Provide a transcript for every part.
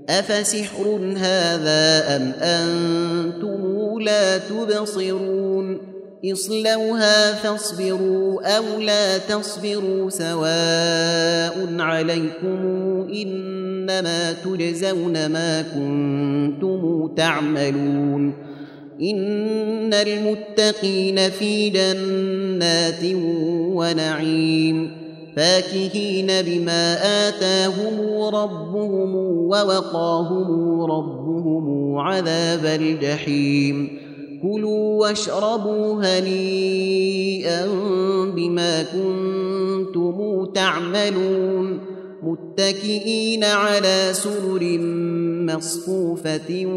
أفسحر هذا أم أنتم لا تبصرون اصلوها فاصبروا أو لا تصبروا سواء عليكم إنما تجزون ما كنتم تعملون إن المتقين في جنات ونعيم فاكهين بما آتاهم ربهم ووقاهم ربهم عذاب الجحيم كلوا واشربوا هنيئا بما كنتم تعملون متكئين على سرر مصفوفة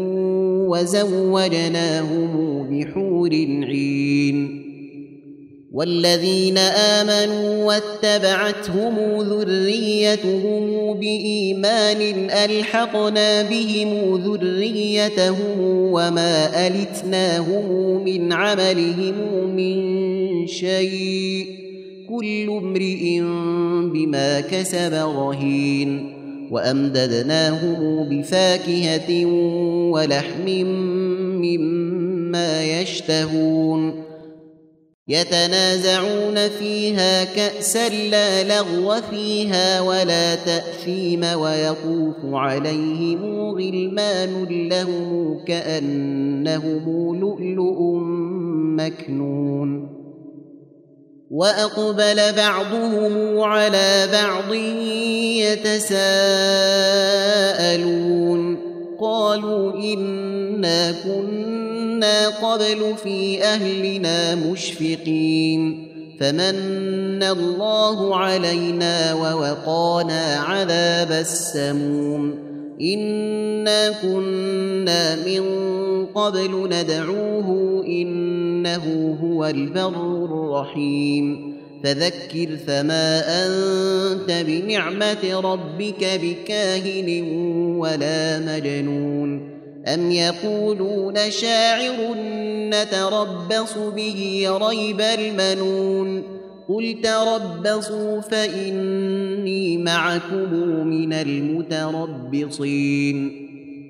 وزوجناهم بحور عين والذين آمنوا واتبعتهم ذريتهم بإيمان ألحقنا بهم ذريتهم وما ألتناهم من عملهم من شيء كل امرئ بما كسب رهين وأمددناهم بفاكهة ولحم مما يشتهون يتنازعون فيها كأسا لا لغو فيها ولا تأثيم ويطوف عليهم غلمان لهم كأنهم لؤلؤ مكنون وأقبل بعضهم على بعض يتساءلون قالوا إنا كنا قبل في أهلنا مشفقين فمن الله علينا ووقانا عذاب السموم إنا كنا من قبل ندعوه إنه هو البر الرحيم فذكر فما أنت بنعمة ربك بكاهن ولا مجنون أم يقولون شاعر نتربص به ريب المنون قل تربصوا فإني معكم من المتربصين